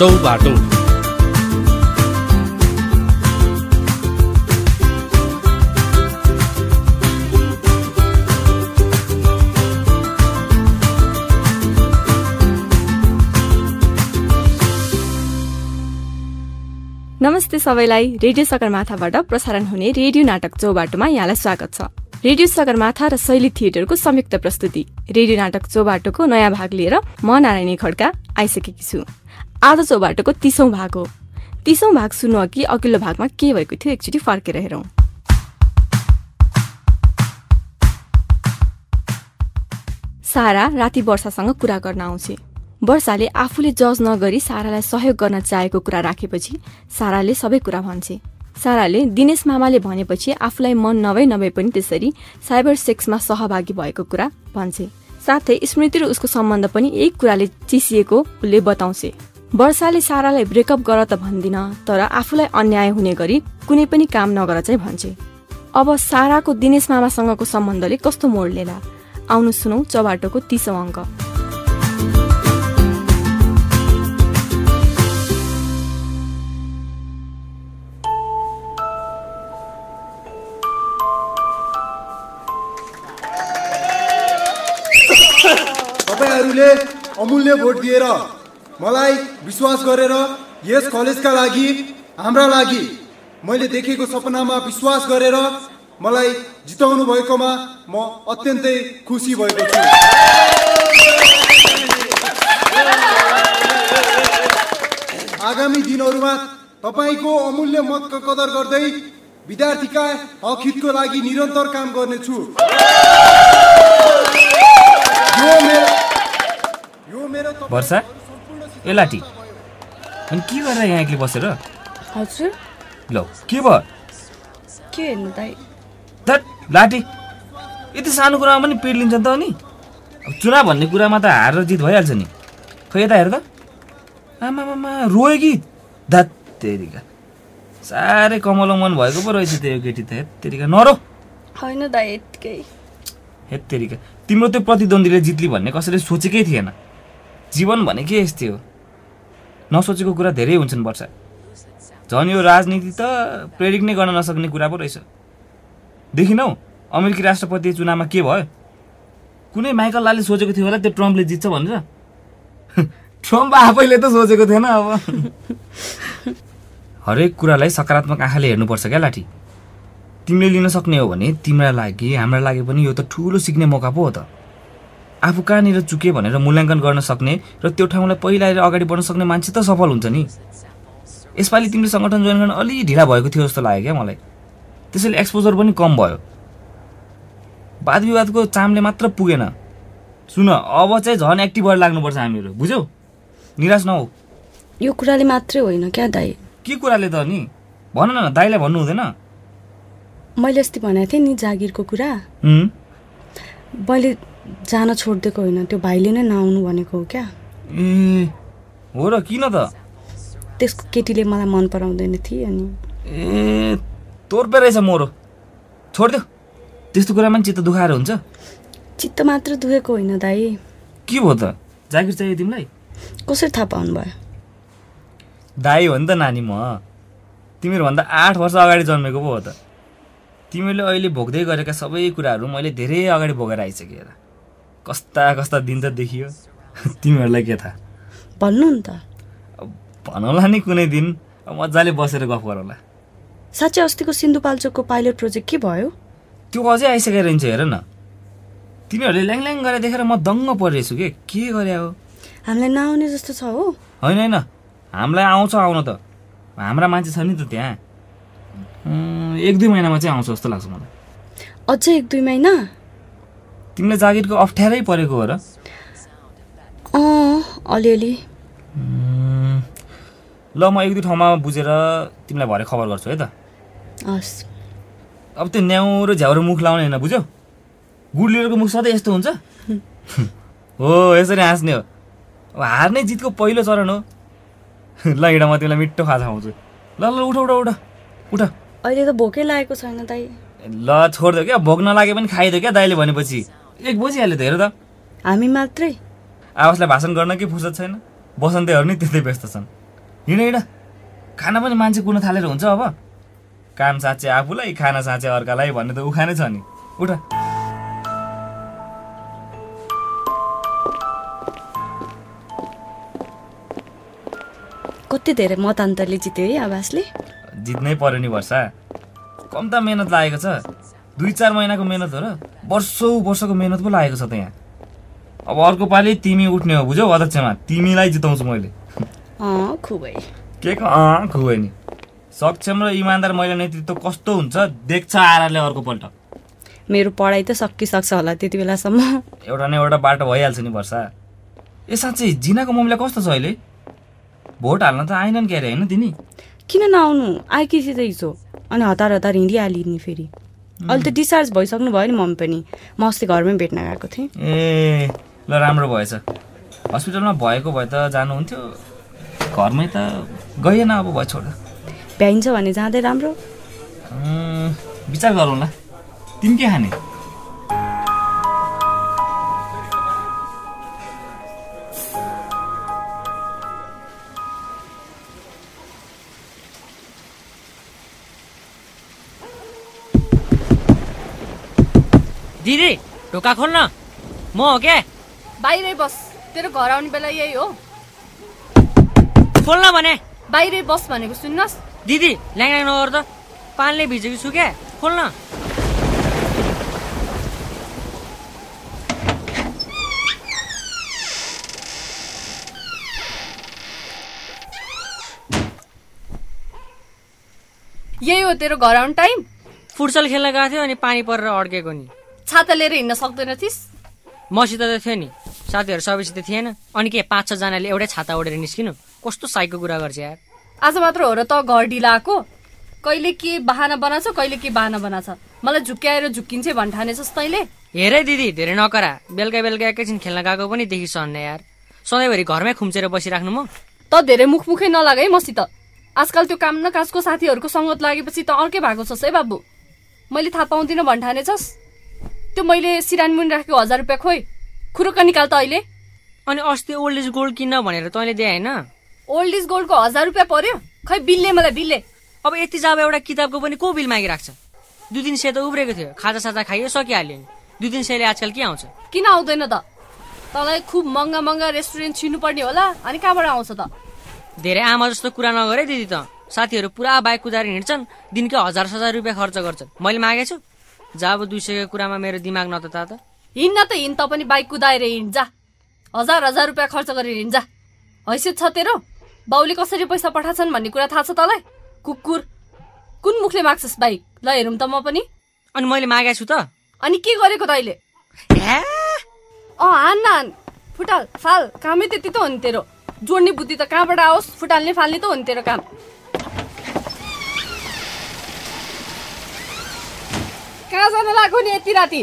चौबाटो। नमस्ते सबैलाई। रेडियो सगरमाथाबाट प्रसारण हुने रेडियो नाटक चौबाटोमा यहाँलाई स्वागत छ। रेडियो सगरमाथा र शैली थिएटरको संयुक्त प्रस्तुति रेडियो नाटक चौबाटोको नयाँ भाग लिएर म नारायणी खड्का आइसकेकी छु। आज चौबाटोको 30औं भाग हो। 30औं भाग सुन्नु अघि अघिल्लो भागमा के भएको थियो एकचोटि फर्केर हेरौं। सारा राति वर्षासँग कुरा गर्न आउँछ। वर्षाले आफूले जज नगरी सारालाई सहयोग गर्न चाहेको कुरा राखेपछि साराले सबै कुरा भन्छे। साराले दिनेश मामाले भनेपछि आफूलाई मन नभए पनि त्यसरी साइबर सेक्समा सहभागी भएको कुरा भन्छे। साथै स्मृति र उसको सम्बन्ध पनि यही कुराले चिसिएको उसले बताउँछे। वर्षाले सारालाई ब्रेकअप गर त भन्दिन, तर आफूलाई अन्याय हुने गरी कुनै पनि काम नगर चाहिँ भन्छे। अब साराको दिनेश मामासँगको सम्बन्धले कस्तो मोड लिएला, आउनु सुनौ चौबाटोको 30औं अङ्क। तपाईहरुले अमूल्य भोट दिएर मलाई विश्वास गरेर यस कलेजका लागि, हाम्रा लागि मैले देखेको सपनामा विश्वास गरेर मलाई जिताउनु भएकोमा म अत्यन्तै खुसी भएको छु। आगामी दिनहरुमा तपाईको अमूल्य मतको कदर गर्दै विद्यार्थीका हक हितको लागि निरन्तर काम गर्नेछु। वर्षा ए लाटी, अनि के गरेर यहाँ एक्लै बसेर? हजुर ल के भयो? के हेर्नु दाइ? धत लाटी, यति सानो कुरामा पनि पिड लिन्छ त अनि? अब चुनाव भन्ने कुरामा त हार र जित भइहाल्छ नि। खै यता हेर त, आमामामा रोयो कि धत तेरिका, साह्रै कमलो मन भएको पो रहेछ त्यो केटी त। हेत्तेरिका नरो। होइन दाइ, यतिकै। हेत्तेरिका, तिम्रो त्यो प्रतिद्वन्दीले जित्ली भन्ने कसैले सोचेकै थिएन। जीवन भने के यस्तै हो, नसोचेको कुरा धेरै हुन्छन् वर्षा। झन् यो राजनीति त प्रेडिक्ट नै गर्न नसक्ने कुरा पो रहेछ। देखिनौ अमेरिकी राष्ट्रपति चुनावमा के भयो? कुनै माइकल लाले सोचेको थियो होला त्यो ट्रम्पले जित्छ भनेर? ट्रम्प आफैले त सोचेको थिएन। अब हरेक कुरालाई सकारात्मक आँखाले हेर्नुपर्छ क्या लाठी। तिमीले लिन सक्ने हो भने तिम्रा लागि, हाम्रा लागि पनि यो त ठुलो सिक्ने मौका पो हो त। आफू कहाँनिर चुके भनेर मूल्याङ्कन गर्न सक्ने र त्यो ठाउँलाई पहिलाएर अगाडि बढ्न सक्ने मान्छे त सफल हुन्छ नि। यसपालि तिमीले सङ्गठन जोइन गर्न अलि ढिला भएको थियो जस्तो लाग्यो क्या मलाई। त्यसैले एक्सपोजर पनि कम भयो। वाद विवादको चामले मात्र पुगेन। सुन, अब चाहिँ झन् एक्टिभ भएर लाग्नुपर्छ हामीहरू, बुझ्यौ? निराश नहो। यो कुराले मात्रै होइन क्या दाइ? के कुराले त नि? भन न, दाइलाई भन्नु हुँदैन? मैले अस्ति भनेको थिएँ नि जागिरको कुरा। मैले जान छोडिदिएको होइन, त्यो भाइले नै नआउनु भनेको हो क्या। ए हो र? किन त? त्यसको केटीले मलाई मन पराउँदैन थिए अनि। ए तोर पे रहेछ मोरो, छोडिदेऊ। त्यस्तो कुरामा चित्त दुखाएर हुन्छ? चित्त मात्र दुखेको होइन दाइ। के भयो त? जागिर चाहियो तिमीलाई? कसरी थाहा पाउनु भयो? दाइ हो नि त नानी म। तिमीहरूभन्दा 8 वर्ष अगाडि जन्मेको पो हो त। तिमीले अहिले भोग्दै गरेका सबै कुराहरू मैले धेरै अगाडि भोगेर आइसकेँ। कस्ता कस्ता दिन त देखियो। तिमीहरूलाई के थाहा? भन्नु नि त। भनौला नि कुनै दिन, मजाले बसेर गफ गरौँला। साँच्चै अस्तिको सिन्धुपाल्चोकको पाइलट प्रोजेक्ट के भयो? त्यो अझै आइसकेर रहन्छ, हेर न। तिमीहरूले ल्याङ गरे देखेर म दङ्ग परिरहेछु के गरे हो? हामीलाई नआउने जस्तो छ हो? होइन होइन, हामीलाई आउँछ आउन त। हाम्रा मान्छे छ नि त त्यहाँ। 1-2 महिनामा चाहिँ आउँछ जस्तो लाग्छ मलाई। अझै 1-2 महिना? तिमीलाई जागिरको अप्ठ्यारै परेको हो र? अलिअलि। ल म 1-2 ठाउँमा बुझेर तिमीलाई भरे खबर गर्छु है त। हस्। अब त्यो न्याउ र झ्याउरो मुख लाउने होइन, बुझ्यौ? गुडलिडरको मुख सधैँ यस्तो हुन्छ? हो, यसरी हाँस्ने हो। अब हार्ने जितको पहिलो चरण हो। ल हिँड, म तिमीलाई मिठो खाजा खुवाउँछु। ल ल उठ उठ उठ उठ। अहिले त भोकै लागेको छैन दाइ। ल छोडिदियो क्या, भोक नलागे पनि खाइदियो क्या दाइले भनेपछि। 1 बजिहाल्यो त, हेर त। हामी मात्रै? आवासलाई भाषण गर्न के फुर्सद छैन। बसन्तेहरू नि त्यतै व्यस्त छन्। हिँड खाना पनि मान्छे कुर्न थालेर हुन्छ अब काम साँचे आफूलाई खाना साँचे अर्कालाई भन्ने त उखानै छ नि उठ कति धेरै मतान्तरले जित्यो है आवासले जित्नै पर्यो नि वर्षा कम त मेहनत लागेको छ 2-4 महिनाको मेहनत हो र वर्षको मेहनत पो लागेको छ त यहाँ अब अर्को पालि तिमी उठ्ने हो बुझ्यौ अध्यक्षमा तिमीलाई जिताउँछु मैले खुबै के खुबै नि सक्षम र इमानदार महिला नेतृत्व कस्तो हुन्छ देख्छ आराले अर्को पल्ट मेरो पढाइ त सकिसक्छ होला त्यति बेलासम्म एउटा न एउटा बाटो भइहाल्छ नि वर्षा ए साँच्चै जिनाको मम्मीलाई कस्तो छ अहिले भोट हाल्न त आएनन् के अरे होइन तिनी किन नआउनु आएकी थिए त हिजो अनि हतार हिँडिहाली नि फेरि अहिले त डिस्चार्ज भइसक्नु भयो नि मम्मी पनि म अस्ति घरमै भेट्न गएको थिएँ ए ल राम्रो भएछ हस्पिटलमा भएको भए त जानुहुन्थ्यो घरमै त गएन अब भयो छोड भ्याइन्छ भने जाँदै राम्रो विचार गरौँला तिमी के खाने दिदी ढोका खोल्न म हो क्या बाहिरै बस तेरो घर आउने बेला यही हो खोल्न भने बाहिरै बस भनेको सुन्नुहोस् दिदी ल्याङ नगर त पानीले भिजेको छु क्या खोल्न यही हो तेरो घर आउने टाइम फुटसल खेल्न गएको थियो अनि पानी परेर अड्केको नि छाता लिएर हिँड्न सक्दैन थिइस् मसित त थियो नि साथीहरू सबैसित थिएन अनि के 5-6 जनाले एउटै छाता ओढेर निस्किनु कस्तो साइको कुरा गर्छ यार आज मात्र हो र त घर ढिला आएको कहिले के बहाना बनाछ कहिले के बहाना बनाछ मलाई झुक्क्याएर झुक्किन्छ भन्ठानेछस् तैँले हेरै दिदी धेरै नकरा बेलुका एकैछिन खेल्न गएको पनि देखि सहन्न यार सधैँभरि घरमै खुम्चेर बसिराख्नु म त धेरै मुखै नलाग है मसित आजकल त्यो काम न काजको साथीहरूको सङ्गत लागेपछि त अर्कै भएको छस् है बाबु मैले थाहा पाउँदिनँ भन्ठानेछस् त्यो मैले सिरानी मुनि राखेको 1000 रुपियाँ खोइ खुरुक्क निकाल त अहिले अनि अस्ति ओल्ड इज गोल्ड किन्न भनेर तैँले दिए होइन ओल्ड इज गोल्डको 1000 रुपियाँ पर्यो खै बिलले मलाई बिलले अब यति जब एउटा किताबको पनि को बिल मागिराख्छ 2 दिन से त उब्रेको थियो खाजा साजा खाइयो सकिहाल्यो नि 2 दिन सेले आजकल के आउँछ किन आउँदैन त तँलाई खुब महँगा रेस्टुरेन्ट छिर्नुपर्ने होला अनि कहाँबाट आउँछ त धेरै आमा जस्तो कुरा नगरे दिदी त साथीहरू पुरा बाइक कुदाएर हिँड्छन् दिनकै 1000 रुपियाँ खर्च गर्छन् मैले मागेको छु जब 200 को कुरामा मेरो दिमाग नतता त हिँड्न त हिँड त पनि बाइक कुदाएर हिँड जा 1000 रुपियाँ खर्च गरेर हिँड जा हैसियत छ तेरो बाउले कसरी पैसा पठाछन् भन्ने कुरा थाहा छ तँलाई कुकुर कुन मुखले माग्छस् बाइक ल हेरौँ त म पनि अनि मैले मागेको छु त अनि के गरेको तैँले हान फुटाल फाल कामै त्यति त हो नि तेरो जोड्ने बुद्धि त कहाँबाट आओस् फुटाल्ने फाल्ने त हो नि तेरो काम कहाँ जान लाग्यो नि यति राति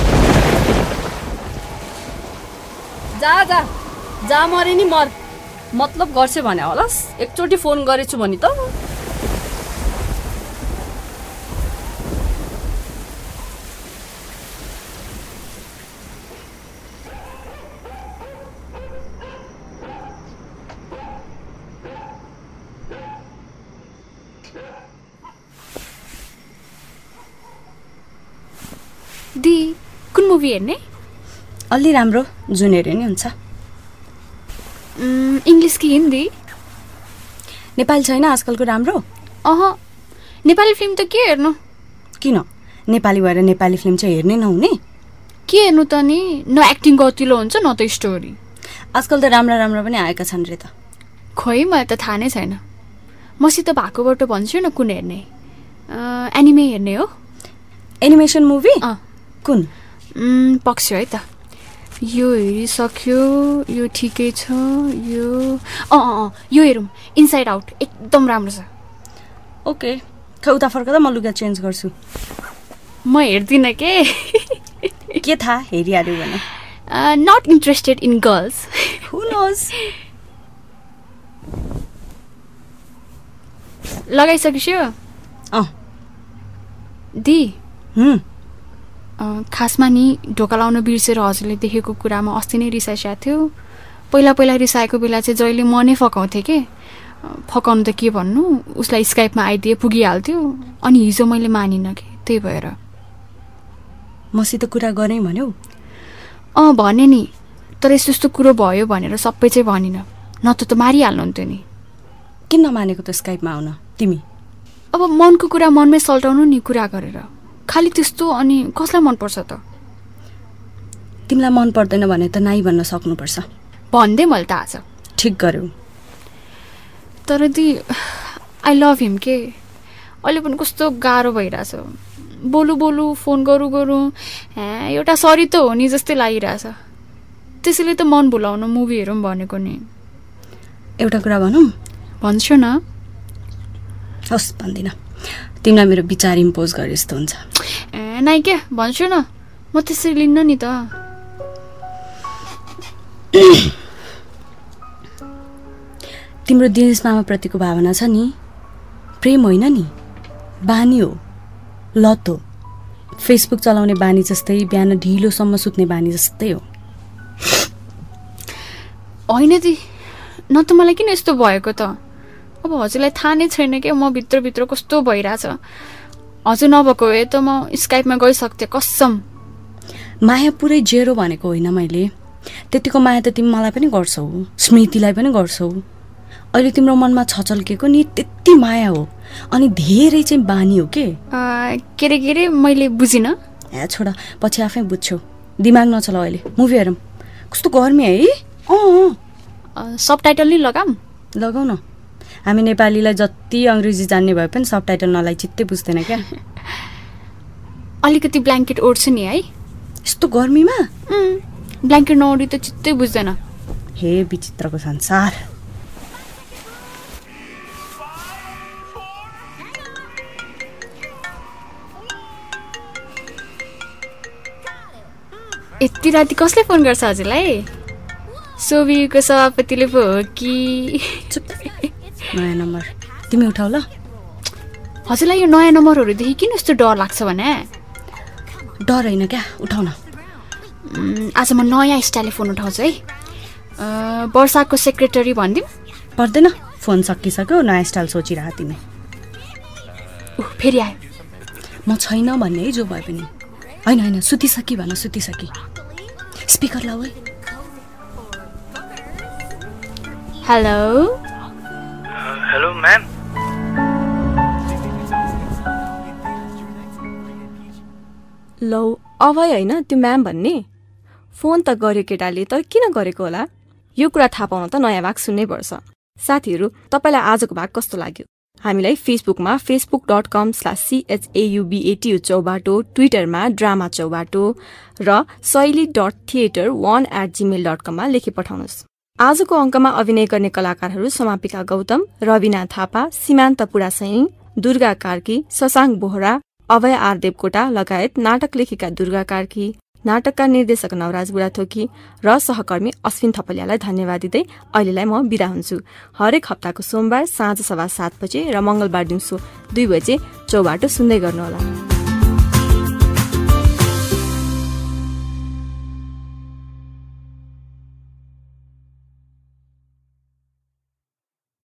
जा मरे नि मर मतलब गर्छ भने होलास् एकचोटि फोन गरेछु भने त दी कुन मुभी हेर्ने अलि राम्रो जुन हेर्यो नि हुन्छ इङ्ग्लिस कि हिन्दी नेपाली छैन आजकलको राम्रो नेपाली फिल्म त के हेर्नु किन नेपाली भएर नेपाली फिल्म चाहिँ हेर्नै नहुने के हेर्नु त नि न एक्टिङ गतिलो हुन्छ न त स्टोरी आजकल त राम्रा पनि आएका छन् रे त खोइ मलाई त थाहा नै छैन मसित भएकोबाट भन्छु न कुन हेर्ने एनिमे हेर्ने हो एनिमेसन मुभी कुन पक्ष है त यो हेरिसक्यो यो ठिकै छ यो हेरौँ इनसाइड आउट एकदम राम्रो छ ओके खै उता फर्कदा म लुगा चेन्ज गर्छु म हेर्दिनँ के थाहा हेरिहाल्यो भने not interested in girls who knows लगाइसकिस्यो दी खासमा नि ढोका लाउन बिर्सेर हजुरले देखेको कुरामा अस्ति नै रिसाइसकेको थियो पहिला रिसाएको बेला चाहिँ जहिले म नै फकाउँथेँ के फकाउनु त के भन्नु, उसलाई स्काइपमा आइदिए पुगिहाल्थ्यो। अनि हिजो मैले मानिनँ कि, त्यही भएर। मसित कुरा गरेँ भन्यौ? भने नि, तर यस्तो यस्तो कुरो भयो भनेर सबै चाहिँ भनिनँ, नत्र त मारिहाल्नुहुन्थ्यो नि। किन नमानेको त स्काइपमा आउन तिमी? अब मनको कुरा मनमै सल्टाउनु नि कुरा गरेर, खालि त्यस्तो। अनि कसलाई मनपर्छ त? तिमीलाई मन पर्दैन भने त नाइ भन्न सक्नुपर्छ। भन्दै मैले त आज। ठिक गर्यौ। तर दि आई लभ हिम के। अहिले पनि कस्तो गाह्रो भइरहेछ। बोलु फोन गरौँ एउटा सरी त हो नि जस्तै लागिरहेछ। त्यसैले त मन भुलाउनु मुभी हेरौँ भनेको नि। एउटा कुरा भनौँ? भन्छु न। होस् भन्दिनँ, तिमीलाई मेरो विचार इम्पोज गरे जस्तो हुन्छ। नाइ क्या, भन्छु न, म त्यसरी लिन्न नि त। तिम्रो दिनेश मामाप्रतिको भावना छ नि, प्रेम होइन नि, बानी हो, लत हो। फेसबुक चलाउने बानी जस्तै, बिहान ढिलोसम्म सुत्ने बानी जस्तै हो। होइन दि, न त मलाई किन यस्तो भएको त? अब हजुरलाई थाहा नै छैन क्या म भित्रभित्र कस्तो भइरहेछ। हजुर नभएको भए त म स्काइपमा गइसक्थेँ कसम। माया पुरै जेरो भनेको होइन मैले। त्यतिको माया त तिमी मलाई पनि गर्छौ, स्मृतिलाई पनि गर्छौ। अहिले तिम्रो मनमा छचल्केको नि त्यति माया हो, अनि धेरै चाहिँ बानी हो के रे मैले बुझिनँ। छोडा, पछि आफै बुझ्छौ। दिमाग नचलाऊ अहिले, मुभी हेरौँ। कस्तो गर्मी है। सबटाइटल नि लगाऊ न। हामी नेपालीलाई जति अङ्ग्रेजी जान्ने भए पनि सबटाइटल नलाई चित्तै बुझ्दैन क्या। अलिकति ब्ल्याङ्केट ओढ्छु नि है। यस्तो गर्मीमा ब्ल्याङ्केट नओढी त चित्तै बुझ्दैन। हे विचित्रको संसार। यति राति कसले फोन गर्छ हजुरलाई? सोभिको सभापतिले पो हो कि? नयाँ नम्बर, तिमी उठाउ ल। हजुरलाई यो नयाँ नम्बरहरूदेखि किन यस्तो डर लाग्छ भने? डर होइन क्या, उठाउ न। आज म नयाँ स्टाइलले फोन उठाउँछु है। वर्षाको सेक्रेटरी भनिदिउँ? पर्दैन, फोन सकिसक्यो, नयाँ स्टाइल सोचिरह तिमी। फेरि आयो। म छैन भन्ने है, जो भए पनि। होइन सुतिसकी भन, सुतिसकी। स्पिकर लाऊ है। Hello hello ma'am. लौ अभय होइन त्यो म्याम भन्ने? फोन त गर्यो केटाले, तर किन गरेको होला? यो कुरा थाहा पाउन त नयाँ भाग सुन्नै पर्छ। साथीहरू, तपाईँलाई आजको भाग कस्तो लाग्यो? हामीलाई फेसबुकमा facebook.com/CHAUBATU चौबाटो, ट्विटरमा ड्रामा चौबाटो र शैली.theater1@gmail.com मा लेखी पठाउनुहोस्। आजको अङ्कमा अभिनय गर्ने कलाकारहरू समापिका गौतम, रविना थापा, सीमान्त पुडासैनी, दुर्गा कार्की, शशाङ्क बोहरा, अभय आर देवकोटा लगायत नाटक लेखिका दुर्गा कार्की, नाटकका निर्देशक नवराज बुढाथोकी र सहकर्मी अश्विन थपलियालाई धन्यवाद दिँदै अहिलेलाई म बिदा हुन्छु। हरेक हप्ताको सोमबार साँझ 7:15 बजे र मंगलबार दिउँसो 2 बजे चौबाटो सुन्दै गर्नुहोला।